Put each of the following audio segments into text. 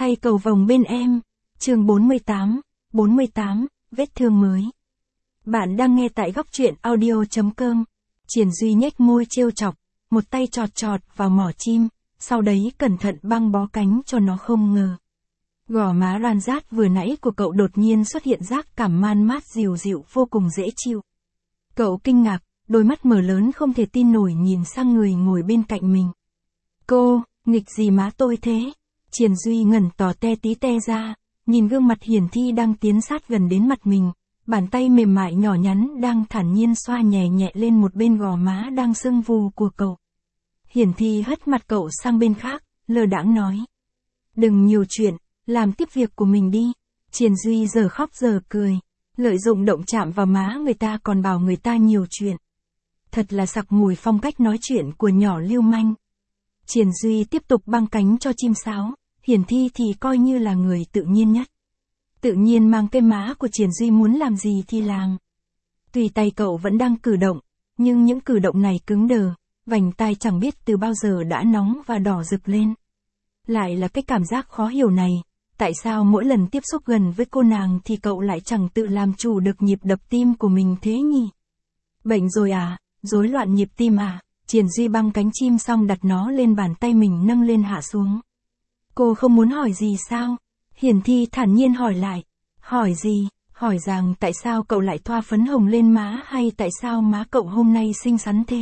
thay cầu vồng bên em. Chương 48, vết thương mới. Bạn đang nghe tại góc truyện audio.com. Triển Duy nhếch môi trêu chọc, một tay chọt chọt vào mỏ chim, sau đấy cẩn thận băng bó cánh cho nó không ngờ. Gò má ran rát vừa nãy của cậu đột nhiên xuất hiện giác cảm man mát dịu dịu vô cùng dễ chịu. Cậu kinh ngạc, đôi mắt mở lớn không thể tin nổi nhìn sang người ngồi bên cạnh mình. Cô, nghịch gì má tôi thế? Triển Duy ngẩn tò te tí te ra, nhìn gương mặt hiển thi đang tiến sát gần đến mặt mình, bàn tay mềm mại nhỏ nhắn đang thản nhiên xoa nhẹ nhẹ lên một bên gò má đang sưng vù của cậu. Hiển thi hất mặt cậu sang bên khác, lơ đãng nói. Đừng nhiều chuyện, làm tiếp việc của mình đi. Triển Duy giờ khóc giờ cười, lợi dụng động chạm vào má người ta còn bảo người ta nhiều chuyện. Thật là sặc mùi phong cách nói chuyện của nhỏ lưu manh. Triển Duy tiếp tục băng cánh cho chim sáo, hiển thi thì coi như là người tự nhiên nhất. Tự nhiên mang cái má của Triển Duy muốn làm gì thì làm. Tùy tay cậu vẫn đang cử động, nhưng những cử động này cứng đờ, vành tai chẳng biết từ bao giờ đã nóng và đỏ rực lên. Lại là cái cảm giác khó hiểu này, tại sao mỗi lần tiếp xúc gần với cô nàng thì cậu lại chẳng tự làm chủ được nhịp đập tim của mình thế nhỉ? Bệnh rồi à, rối loạn nhịp tim à? Triển Duy băng cánh chim xong đặt nó lên bàn tay mình nâng lên hạ xuống. Cô không muốn hỏi gì sao? Hiển thi thản nhiên hỏi lại. Hỏi gì? Hỏi rằng tại sao cậu lại thoa phấn hồng lên má hay tại sao má cậu hôm nay xinh xắn thế?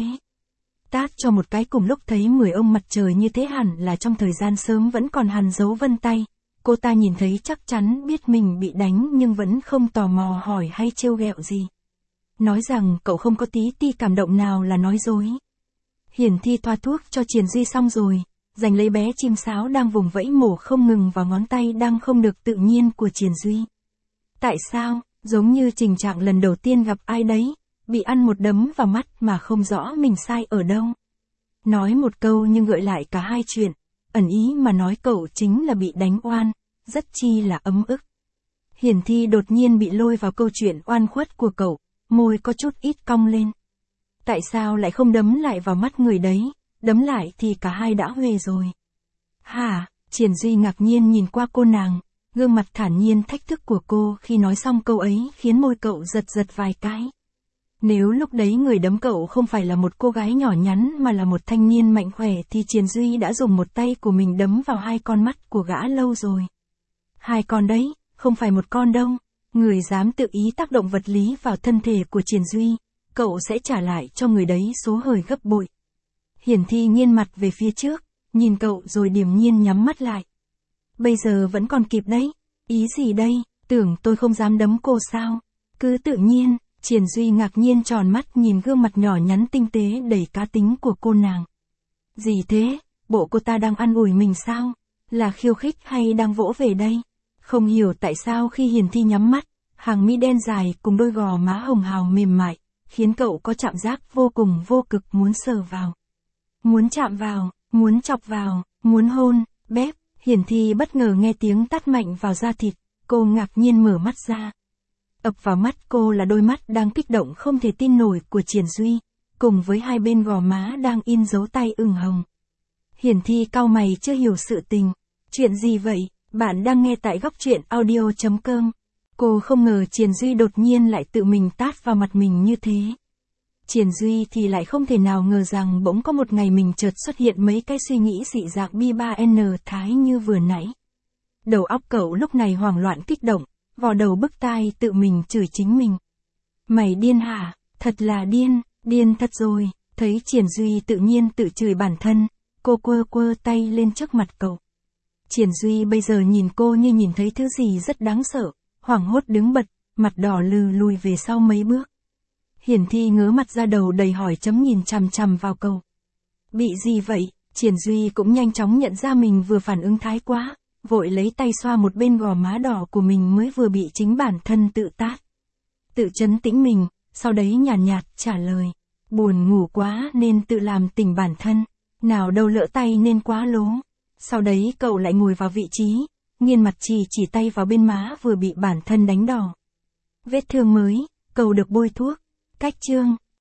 Tát cho một cái cùng lúc thấy 10 ông mặt trời như thế hẳn là trong thời gian sớm vẫn còn hằn dấu vân tay. Cô ta nhìn thấy chắc chắn biết mình bị đánh nhưng vẫn không tò mò hỏi hay trêu ghẹo gì. Nói rằng cậu không có tí ti cảm động nào là nói dối. Hiển thi thoa thuốc cho Triển Duy xong rồi, giành lấy bé chim sáo đang vùng vẫy mổ không ngừng vào ngón tay đang không được tự nhiên của Triển Duy. Tại sao, giống như tình trạng lần đầu tiên gặp ai đấy, bị ăn một đấm vào mắt mà không rõ mình sai ở đâu. Nói một câu nhưng gợi lại cả hai chuyện, ẩn ý mà nói cậu chính là bị đánh oan, rất chi là ấm ức. Hiển thi đột nhiên bị lôi vào câu chuyện oan khuất của cậu, môi có chút ít cong lên. Tại sao lại không đấm lại vào mắt người đấy, đấm lại thì cả hai đã huề rồi. Hả? Triển Duy ngạc nhiên nhìn qua cô nàng, gương mặt thản nhiên thách thức của cô khi nói xong câu ấy khiến môi cậu giật giật vài cái. Nếu lúc đấy người đấm cậu không phải là một cô gái nhỏ nhắn mà là một thanh niên mạnh khỏe thì Triển Duy đã dùng một tay của mình đấm vào hai con mắt của gã lâu rồi. Hai con đấy, không phải một con đâu. Người dám tự ý tác động vật lý vào thân thể của Triển Duy, cậu sẽ trả lại cho người đấy số hời gấp bội. Hiển thi nghiêng mặt về phía trước, nhìn cậu rồi điềm nhiên nhắm mắt lại. Bây giờ vẫn còn kịp đấy. Ý gì đây? Tưởng tôi không dám đấm cô sao? Cứ tự nhiên. Triển Duy ngạc nhiên tròn mắt nhìn gương mặt nhỏ nhắn tinh tế đầy cá tính của cô nàng. Gì thế? Bộ cô ta đang ăn ủi mình sao? Là khiêu khích hay đang vỗ về đây? Không hiểu tại sao khi Hiển thi nhắm mắt, hàng mi đen dài cùng đôi gò má hồng hào mềm mại, khiến cậu có cảm giác vô cùng vô cực muốn sờ vào. Muốn chạm vào, muốn chọc vào, muốn hôn, bép. Hiển thi bất ngờ nghe tiếng tát mạnh vào da thịt, cô ngạc nhiên mở mắt ra. Ập vào mắt cô là đôi mắt đang kích động không thể tin nổi của Triển Duy, cùng với hai bên gò má đang in dấu tay ửng hồng. Hiển thi cau mày chưa hiểu sự tình. Chuyện gì vậy? Bạn đang nghe tại góc truyện audio.com. Cô không ngờ Triển Duy đột nhiên lại tự mình tát vào mặt mình như thế. Triển Duy thì lại không thể nào ngờ rằng bỗng có một ngày mình chợt xuất hiện mấy cái suy nghĩ dị dạng bi-ba-n thái như vừa nãy. Đầu óc cậu lúc này hoảng loạn kích động, vò đầu bứt tai tự mình chửi chính mình. Mày điên hả? Thật là điên, điên thật rồi. Thấy Triển Duy tự nhiên tự chửi bản thân, cô quơ quơ tay lên trước mặt cậu. Triển Duy bây giờ nhìn cô như nhìn thấy thứ gì rất đáng sợ, hoảng hốt đứng bật, mặt đỏ lừ lùi về sau mấy bước. Hiển thi ngớ mặt ra đầu đầy hỏi chấm nhìn chằm chằm vào cậu. Bị gì vậy? Triển Duy cũng nhanh chóng nhận ra mình vừa phản ứng thái quá, vội lấy tay xoa một bên gò má đỏ của mình mới vừa bị chính bản thân tự tát. Tự trấn tĩnh mình, sau đấy nhàn nhạt trả lời. Buồn ngủ quá nên tự làm tỉnh bản thân, nào đâu lỡ tay nên quá lố. Sau đấy cậu lại ngồi vào vị trí, nghiêng mặt chỉ tay vào bên má vừa bị bản thân đánh đỏ. Vết thương mới, cậu được bôi thuốc. Cách chương.